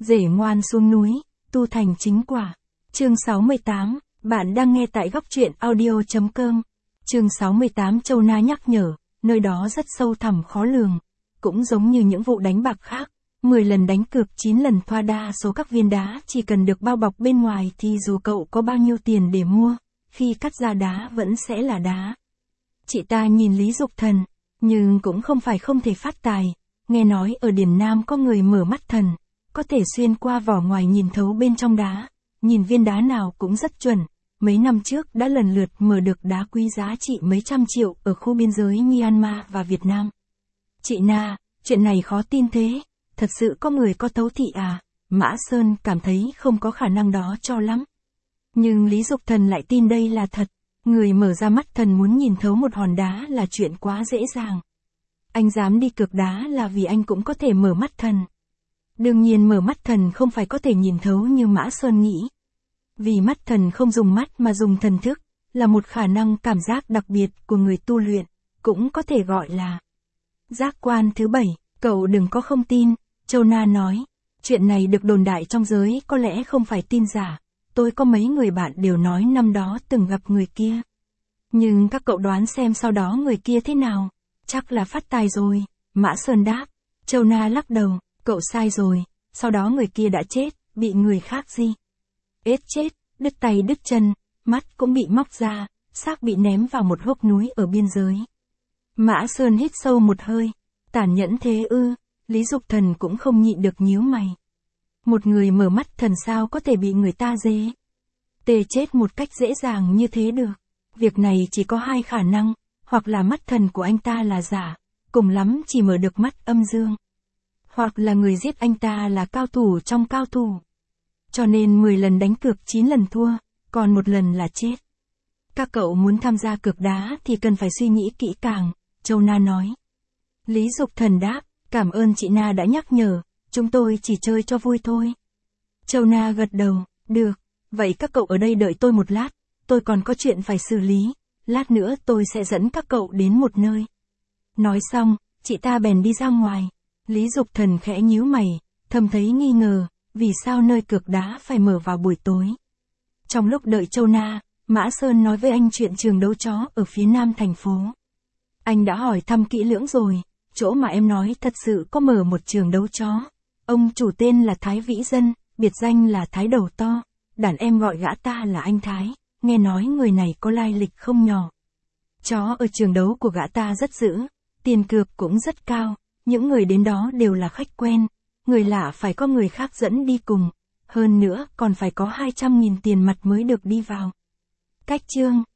Rể ngoan xuống núi, tu thành chính quả. Chương 68, bạn đang nghe tại góc truyện audio.com. Chương 68 Châu Na nhắc nhở, nơi đó rất sâu thẳm khó lường. Cũng giống như những vụ đánh bạc khác, 10 lần đánh cược 9 lần thoa, đa số các viên đá chỉ cần được bao bọc bên ngoài thì dù cậu có bao nhiêu tiền để mua, khi cắt ra đá vẫn sẽ là đá. Chị ta nhìn Lý Dục Thần, nhưng cũng không phải không thể phát tài. Nghe nói ở Điền Nam có người mở mắt thần, có thể xuyên qua vỏ ngoài nhìn thấu bên trong đá, nhìn viên đá nào cũng rất chuẩn. Mấy năm trước đã lần lượt mở được đá quý giá trị mấy trăm triệu ở khu biên giới Myanmar và Việt Nam. Chị Na, chuyện này khó tin thế, thật sự có người có thấu thị à? Mã Sơn cảm thấy không có khả năng đó cho lắm. Nhưng Lý Dục Thần lại tin đây là thật. Người mở ra mắt thần muốn nhìn thấu một hòn đá là chuyện quá dễ dàng. Anh dám đi cược đá là vì anh cũng có thể mở mắt thần. Đương nhiên mở mắt thần không phải có thể nhìn thấu như Mã Sơn nghĩ. Vì mắt thần không dùng mắt mà dùng thần thức, là một khả năng cảm giác đặc biệt của người tu luyện, cũng có thể gọi là giác quan thứ 7. Cậu đừng có không tin, Châu Na nói. Chuyện này được đồn đại trong giới có lẽ không phải tin giả. Tôi có mấy người bạn đều nói năm đó từng gặp người kia. Nhưng các cậu đoán xem sau đó người kia thế nào? Chắc là phát tài rồi. Mã Sơn đáp. Châu Na lắc đầu. Cậu sai rồi. Sau đó người kia đã chết, bị người khác ết chết, đứt tay đứt chân, mắt cũng bị móc ra, xác bị ném vào một hốc núi ở biên giới. Mã Sơn hít sâu một hơi. Tàn nhẫn thế ư? Lý Dục Thần cũng không nhịn được nhíu mày. Một người mở mắt thần sao có thể bị người ta tê chết một cách dễ dàng như thế được. Việc này chỉ có hai khả năng, hoặc là mắt thần của anh ta là giả, cùng lắm chỉ mở được mắt âm dương. Hoặc là người giết anh ta là cao thủ trong cao thủ. Cho nên 10 lần đánh cược 9 lần thua, còn một lần là chết. Các cậu muốn tham gia cược đá thì cần phải suy nghĩ kỹ càng, Châu Na nói. Lý Dục Thần đáp, cảm ơn chị Na đã nhắc nhở, chúng tôi chỉ chơi cho vui thôi. Châu Na gật đầu, được, vậy các cậu ở đây đợi tôi một lát, tôi còn có chuyện phải xử lý, lát nữa tôi sẽ dẫn các cậu đến một nơi. Nói xong, chị ta bèn đi ra ngoài. Lý Dục Thần khẽ nhíu mày, thầm thấy nghi ngờ, vì sao nơi cược đá phải mở vào buổi tối. Trong lúc đợi Châu Na, Mã Sơn nói với anh chuyện trường đấu chó ở phía nam thành phố. Anh đã hỏi thăm kỹ lưỡng rồi, chỗ mà em nói thật sự có mở một trường đấu chó. Ông chủ tên là Thái Vĩ Dân, biệt danh là Thái Đầu To, đàn em gọi gã ta là anh Thái, nghe nói người này có lai lịch không nhỏ. Chó ở trường đấu của gã ta rất dữ, tiền cược cũng rất cao, những người đến đó đều là khách quen, người lạ phải có người khác dẫn đi cùng, hơn nữa còn phải có 200.000 tiền mặt mới được đi vào. Cách chương